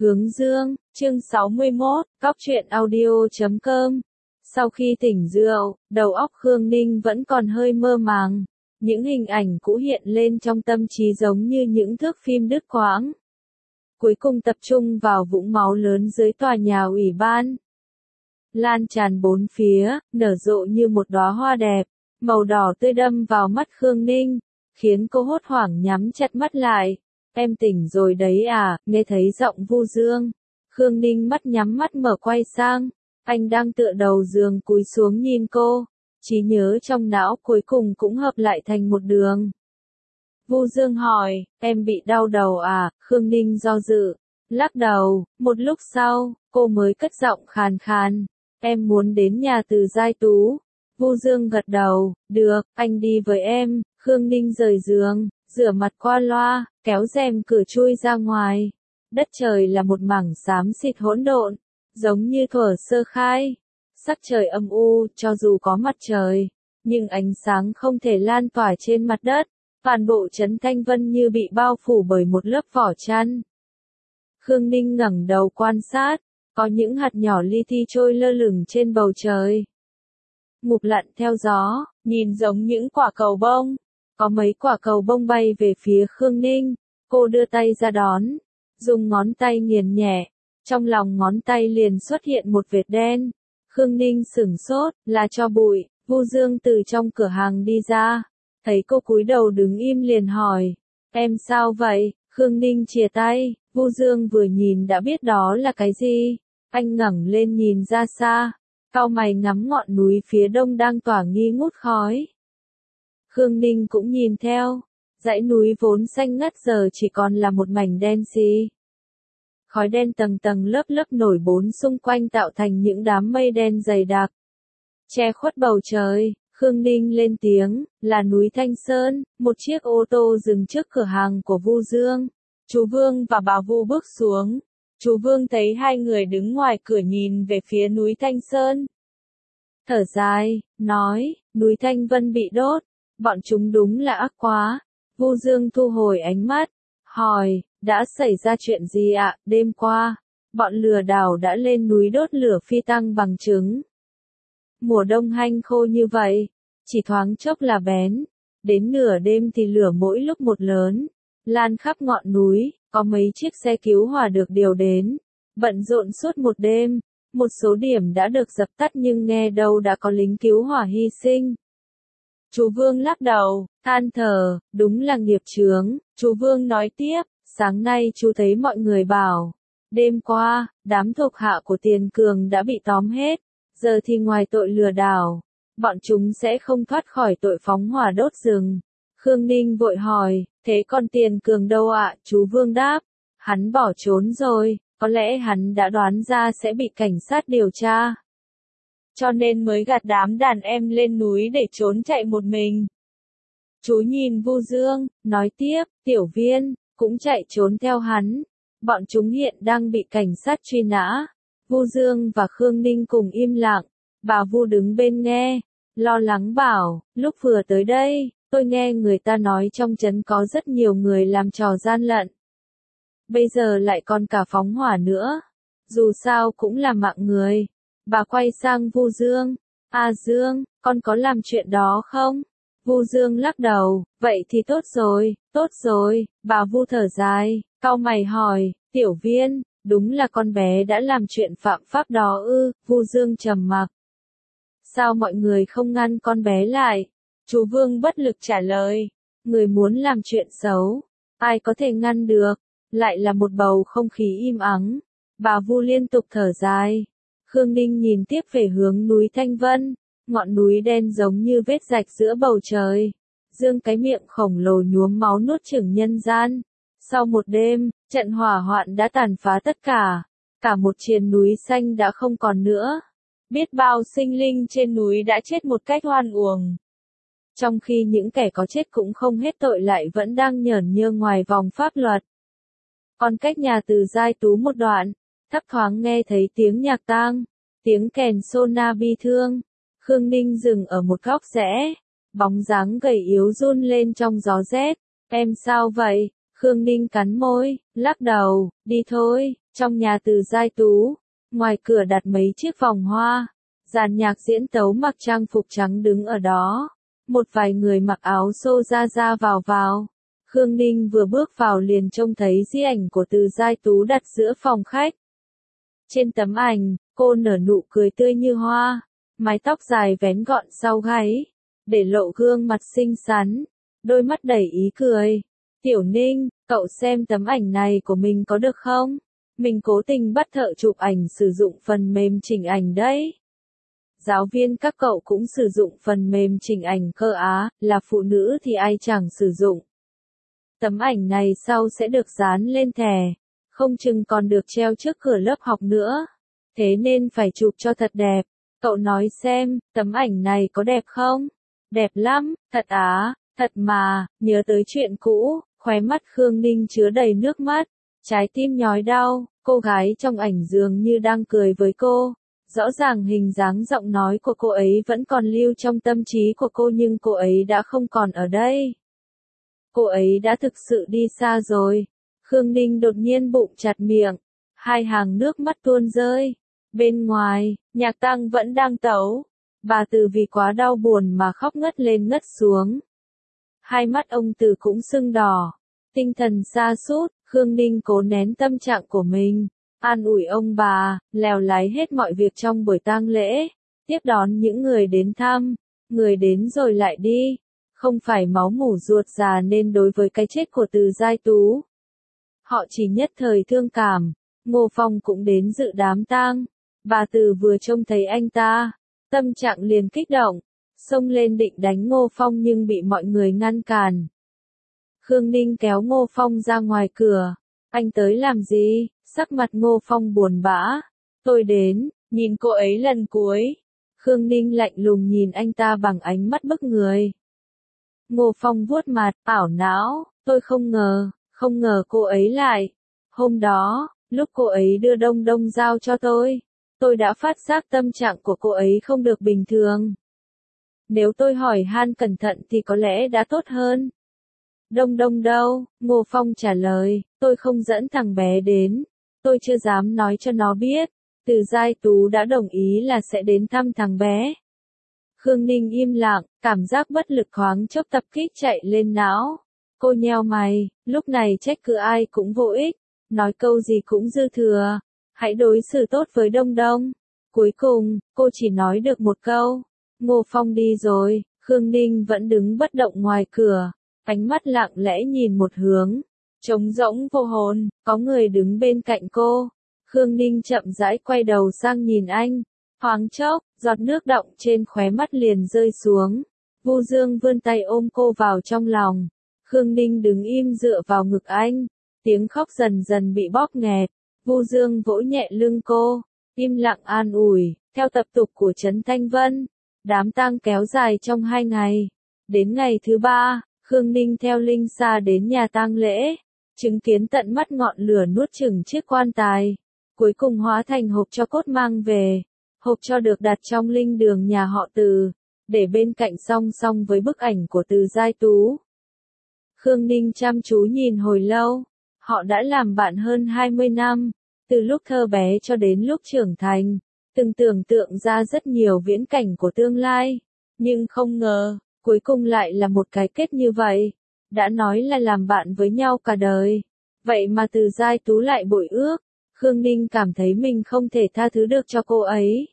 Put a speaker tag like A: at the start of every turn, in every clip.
A: Hướng dương, chương 61, Cóc truyện audio.com. Sau khi tỉnh rượu, đầu óc Khương Ninh vẫn còn hơi mơ màng. Những hình ảnh cũ hiện lên trong tâm trí giống như những thước phim đứt quãng. Cuối cùng tập trung vào vũng máu lớn dưới tòa nhà ủy ban. Lan tràn bốn phía, nở rộ như một đóa hoa đẹp, màu đỏ tươi đâm vào mắt Khương Ninh, khiến cô hốt hoảng nhắm chặt mắt lại. Em tỉnh rồi đấy à, nghe thấy giọng Vu Dương. Khương Ninh mắt nhắm mắt mở quay sang. Anh đang tựa đầu giường cúi xuống nhìn cô. Trí nhớ trong não cuối cùng cũng hợp lại thành một đường. Vu Dương hỏi, em bị đau đầu à? Khương Ninh do dự, lắc đầu. Một lúc sau, cô mới cất giọng khàn khàn. Em muốn đến nhà Từ Giai Tú. Vu Dương gật đầu, được, anh đi với em. Khương Ninh rời giường, rửa mặt qua loa, kéo rèm cửa chui ra ngoài. Đất trời là một mảng xám xịt hỗn độn, giống như thuở sơ khai. Sắc trời âm u, cho dù có mặt trời, nhưng ánh sáng không thể lan tỏa trên mặt đất. Toàn bộ trấn Thanh Vân như bị bao phủ bởi một lớp vỏ chăn. Khương Ninh ngẩng đầu quan sát, có những hạt nhỏ li ti trôi lơ lửng trên bầu trời. Mục lặn theo gió, nhìn giống những quả cầu bông. Có mấy quả cầu bông bay về phía Khương Ninh, cô đưa tay ra đón, dùng ngón tay nghiền nhẹ, trong lòng ngón tay liền xuất hiện một vệt đen. Khương Ninh sửng sốt, là tro bụi. Vu Dương từ trong cửa hàng đi ra, thấy cô cúi đầu đứng im liền hỏi, em sao vậy? Khương Ninh chìa tay, Vu Dương vừa nhìn đã biết đó là cái gì. Anh ngẩng lên nhìn ra xa, cau mày ngắm ngọn núi phía đông đang tỏa nghi ngút khói. Khương Ninh cũng nhìn theo, dãy núi vốn xanh ngắt giờ chỉ còn là một mảnh đen xì. Khói đen tầng tầng lớp lớp nổi bốn xung quanh tạo thành những đám mây đen dày đặc, che khuất bầu trời. Khương Ninh lên tiếng, là núi Thanh Sơn. Một chiếc ô tô dừng trước cửa hàng của Vu Dương. Chú Vương và bà Vu bước xuống. Chú Vương thấy hai người đứng ngoài cửa nhìn về phía núi Thanh Sơn. Thở dài, nói, núi Thanh Vân bị đốt. Bọn chúng đúng là ác quá. Vu Dương thu hồi ánh mắt, hỏi, đã xảy ra chuyện gì ạ? Đêm qua, bọn lừa đảo đã lên núi đốt lửa phi tăng bằng chứng. Mùa đông hanh khô như vậy, chỉ thoáng chốc là bén. Đến nửa đêm thì lửa mỗi lúc một lớn, lan khắp ngọn núi. Có mấy chiếc xe cứu hỏa được điều đến, bận rộn suốt một đêm. Một số điểm đã được dập tắt nhưng nghe đâu đã có lính cứu hỏa hy sinh. Chú Vương lắc đầu, than thở, đúng là nghiệp chướng. Chú Vương nói tiếp, sáng nay chú thấy mọi người bảo, đêm qua, đám thuộc hạ của Tiền Cường đã bị tóm hết. Giờ thì ngoài tội lừa đảo, bọn chúng sẽ không thoát khỏi tội phóng hỏa đốt rừng. Khương Ninh vội hỏi, thế còn Tiền Cường đâu ạ? Chú Vương đáp, hắn bỏ trốn rồi, có lẽ hắn đã đoán ra sẽ bị cảnh sát điều tra. Cho nên mới gạt đám đàn em lên núi để trốn chạy một mình. Chú nhìn Vu Dương, nói tiếp, Tiểu Viên cũng chạy trốn theo hắn. Bọn chúng hiện đang bị cảnh sát truy nã. Vu Dương và Khương Ninh cùng im lặng. Bà Vu đứng bên nghe, lo lắng bảo, lúc vừa tới đây, tôi nghe người ta nói trong trấn có rất nhiều người làm trò gian lận. Bây giờ lại còn cả phóng hỏa nữa. Dù sao cũng là mạng người. Bà quay sang Vu Dương. À Dương, con có làm chuyện đó không? Vu Dương lắc đầu, vậy thì tốt rồi, tốt rồi. Bà Vu thở dài, cau mày hỏi, Tiểu Viên, đúng là con bé đã làm chuyện phạm pháp đó ư? Vu Dương trầm mặc. Sao mọi người không ngăn con bé lại? Chú Vương bất lực trả lời, người muốn làm chuyện xấu, ai có thể ngăn được? Lại là một bầu không khí im ắng. Bà Vu liên tục thở dài. Khương Ninh nhìn tiếp về hướng núi Thanh Vân. Ngọn núi đen giống như vết rạch giữa bầu trời. Dương cái miệng khổng lồ nhuốm máu nuốt chửng nhân gian. Sau một đêm, trận hỏa hoạn đã tàn phá tất cả. Cả một triền núi xanh đã không còn nữa. Biết bao sinh linh trên núi đã chết một cách oan uổng. Trong khi những kẻ có chết cũng không hết tội lại vẫn đang nhởn nhơ ngoài vòng pháp luật. Còn cách nhà Từ Giai Tú một đoạn, thấp thoáng nghe thấy tiếng nhạc tang, tiếng kèn sona bi thương. Khương Ninh dừng ở một góc rẽ, bóng dáng gầy yếu run lên trong gió rét. Em sao vậy? Khương Ninh cắn môi, lắc đầu, đi thôi, Trong nhà Từ Giai Tú, ngoài cửa đặt mấy chiếc vòng hoa, dàn nhạc diễn tấu mặc trang phục trắng đứng ở đó. Một vài người mặc áo xô ra vào. Khương Ninh vừa bước vào liền trông thấy di ảnh của Từ Giai Tú đặt giữa phòng khách. Trên tấm ảnh, cô nở nụ cười tươi như hoa, mái tóc dài vén gọn sau gáy, để lộ gương mặt xinh xắn, đôi mắt đầy ý cười. Tiểu Ninh, cậu xem tấm ảnh này của mình có được không? Mình cố tình bắt thợ chụp ảnh sử dụng phần mềm chỉnh ảnh đấy. Giáo viên các cậu cũng sử dụng phần mềm chỉnh ảnh cơ á, là phụ nữ thì ai chẳng sử dụng. Tấm ảnh này sau sẽ được dán lên thẻ, không chừng còn được treo trước cửa lớp học nữa. Thế nên phải chụp cho thật đẹp. Cậu nói xem, tấm ảnh này có đẹp không? Đẹp lắm, thật á, thật mà. Nhớ tới chuyện cũ, khóe mắt Khương Ninh chứa đầy nước mắt, trái tim nhói đau. Cô gái trong ảnh dường như đang cười với cô. Rõ ràng hình dáng giọng nói của cô ấy vẫn còn lưu trong tâm trí của cô, nhưng cô ấy đã không còn ở đây. Cô ấy đã thực sự đi xa rồi. Khương Ninh đột nhiên bụng chặt miệng, hai hàng nước mắt tuôn rơi. Bên ngoài, nhạc tang vẫn đang tấu. Bà Từ vì quá đau buồn mà khóc ngất lên ngất xuống. Hai mắt ông Từ cũng sưng đỏ, tinh thần sa sút. Khương Ninh cố nén tâm trạng của mình, an ủi ông bà, lèo lái hết mọi việc trong buổi tang lễ, tiếp đón những người đến thăm, người đến rồi lại đi. Không phải máu mủ ruột già nên đối với cái chết của Từ Giai Tú, họ chỉ nhất thời thương cảm. Ngô Phong cũng đến dự đám tang. Bà Từ vừa trông thấy anh ta, tâm trạng liền kích động, xông lên định đánh Ngô Phong nhưng bị mọi người ngăn cản. Khương Ninh kéo Ngô Phong ra ngoài cửa. Anh tới làm gì? Sắc mặt Ngô Phong buồn bã. Tôi đến, nhìn cô ấy lần cuối. Khương Ninh lạnh lùng nhìn anh ta bằng ánh mắt bức người. Ngô Phong vuốt mặt, ảo não, tôi không ngờ cô ấy lại. Hôm đó, lúc cô ấy đưa Đông Đông giao cho tôi đã phát giác tâm trạng của cô ấy không được bình thường. Nếu tôi hỏi han cẩn thận thì có lẽ đã tốt hơn. Đông Đông đâu? Ngô Phong trả lời, tôi không dẫn thằng bé đến. Tôi chưa dám nói cho nó biết. Từ Giai Tú đã đồng ý là sẽ đến thăm thằng bé. Khương Ninh im lặng, cảm giác bất lực thoáng chốc tập kích chạy lên não. Cô nheo mày, lúc này trách cứ ai cũng vô ích, nói câu gì cũng dư thừa. Hãy đối xử tốt với Đông Đông. Cuối cùng, cô chỉ nói được một câu. Ngô Phong đi rồi, Khương Ninh vẫn đứng bất động ngoài cửa, ánh mắt lặng lẽ nhìn một hướng, trống rỗng vô hồn, có người đứng bên cạnh cô. Khương Ninh chậm rãi quay đầu sang nhìn anh, thoáng chốc, giọt nước đọng trên khóe mắt liền rơi xuống. Vu Dương vươn tay ôm cô vào trong lòng. Khương Ninh đứng im dựa vào ngực anh, tiếng khóc dần dần bị bóp nghẹt. Vu Dương vỗ nhẹ lưng cô, im lặng an ủi. Theo tập tục của Trấn Thanh Vân, đám tang kéo dài trong 2 ngày. Đến ngày thứ 3, Khương Ninh theo Linh Sa đến nhà tang lễ, chứng kiến tận mắt ngọn lửa nuốt chửng chiếc quan tài, cuối cùng hóa thành hộp tro cốt mang về. Hộp tro được đặt trong linh đường nhà họ Từ, để bên cạnh song song với bức ảnh của Từ Giai Tú. Khương Ninh chăm chú nhìn hồi lâu, họ đã làm bạn hơn 20 năm, từ lúc thơ bé cho đến lúc trưởng thành, từng tưởng tượng ra rất nhiều viễn cảnh của tương lai, nhưng không ngờ, cuối cùng lại là một cái kết như vậy. Đã nói là làm bạn với nhau cả đời, vậy mà Từ Giai Tú lại bội ước. Khương Ninh cảm thấy mình không thể tha thứ được cho cô ấy.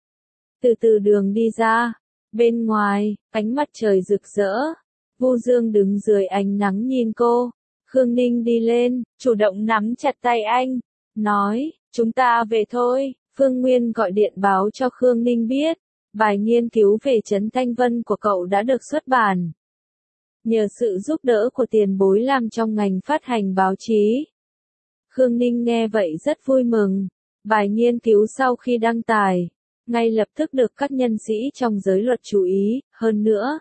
A: Từ đường đi ra, bên ngoài, ánh mặt trời rực rỡ. Vu Dương đứng dưới ánh nắng nhìn cô. Khương Ninh đi lên, chủ động nắm chặt tay anh, nói, chúng ta về thôi. Phương Nguyên gọi điện báo cho Khương Ninh biết, bài nghiên cứu về Trấn Thanh Vân của cậu đã được xuất bản. Nhờ sự giúp đỡ của tiền bối làm trong ngành phát hành báo chí. Khương Ninh nghe vậy rất vui mừng. Bài nghiên cứu sau khi đăng tải, ngay lập tức được các nhân sĩ trong giới luật chú ý, hơn nữa.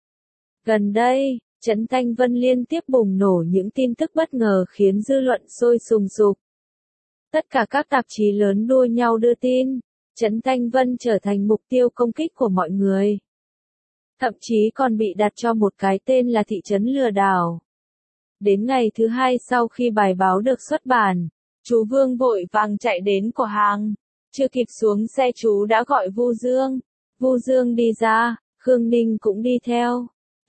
A: Gần đây, Trấn Thanh Vân liên tiếp bùng nổ những tin tức bất ngờ khiến dư luận sôi sùng sục. Tất cả các tạp chí lớn đua nhau đưa tin, Trấn Thanh Vân trở thành mục tiêu công kích của mọi người. Thậm chí còn bị đặt cho một cái tên là thị trấn lừa đảo. Đến ngày thứ 2 sau khi bài báo được xuất bản, Chú Vương vội vàng chạy đến cửa hàng. Chưa kịp xuống xe chú đã gọi Vu Dương. Vu Dương đi ra, Khương Ninh cũng đi theo.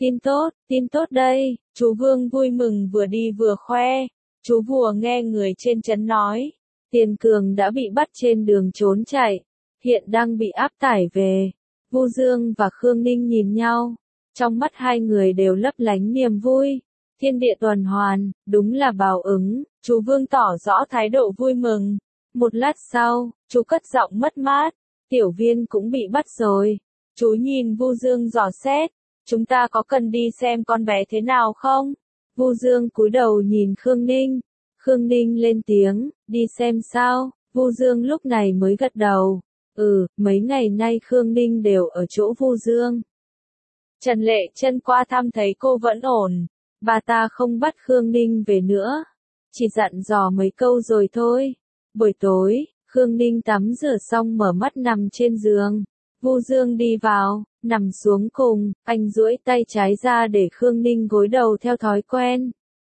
A: Tin tốt đây, chú Vương vui mừng vừa đi vừa khoe. Chú vừa nghe người trên trấn nói, Tiền Cường đã bị bắt trên đường trốn chạy, hiện đang bị áp tải về. Vu Dương và Khương Ninh nhìn nhau, trong mắt hai người đều lấp lánh niềm vui. Thiên địa tuần hoàn, đúng là báo ứng, chú Vương tỏ rõ thái độ vui mừng. Một lát sau, chú cất giọng mất mát, Tiểu Viên cũng bị bắt rồi. Chú nhìn Vu Dương dò xét, chúng ta có cần đi xem con bé thế nào không? Vu Dương cúi đầu nhìn Khương Ninh. Khương Ninh lên tiếng, đi xem sao? Vu Dương lúc này mới gật đầu. Mấy ngày nay Khương Ninh đều ở chỗ Vu Dương. Trần Lệ Chân qua thăm thấy cô vẫn ổn. Bà ta không bắt Khương Ninh về nữa. Chỉ dặn dò mấy câu rồi thôi. Buổi tối, Khương Ninh tắm rửa xong mở mắt nằm trên giường. Vu Dương đi vào, nằm xuống cùng, anh duỗi tay trái ra để Khương Ninh gối đầu theo thói quen.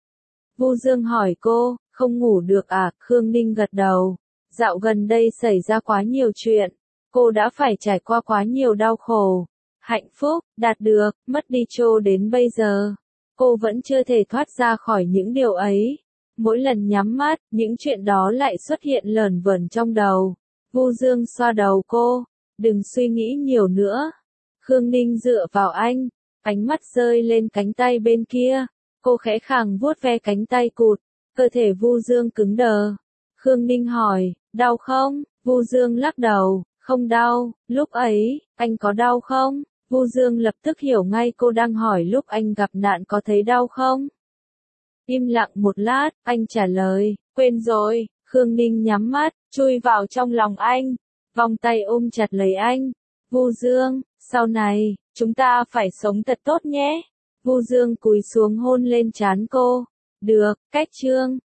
A: Vu Dương hỏi cô, không ngủ được à? Khương Ninh gật đầu. Dạo gần đây xảy ra quá nhiều chuyện. Cô đã phải trải qua quá nhiều đau khổ. Hạnh phúc, đạt được, mất đi cho đến bây giờ. Cô vẫn chưa thể thoát ra khỏi những điều ấy. Mỗi lần nhắm mắt, những chuyện đó lại xuất hiện lởn vởn trong đầu. Vu Dương xoa đầu cô. Đừng suy nghĩ nhiều nữa. Khương Ninh dựa vào anh. Ánh mắt rơi lên cánh tay bên kia. Cô khẽ khàng vuốt ve cánh tay cụt. Cơ thể Vu Dương cứng đờ. Khương Ninh hỏi, đau không? Vu Dương lắc đầu, không đau. Lúc ấy, anh có đau không? Vu Dương lập tức hiểu ngay cô đang hỏi lúc anh gặp nạn có thấy đau không? Im lặng một lát, anh trả lời, quên rồi. Khương Ninh nhắm mắt, chui vào trong lòng anh, vòng tay ôm chặt lấy anh. Vu Dương, sau này, chúng ta phải sống thật tốt nhé. Vu Dương cúi xuống hôn lên trán cô. Được, cách chương.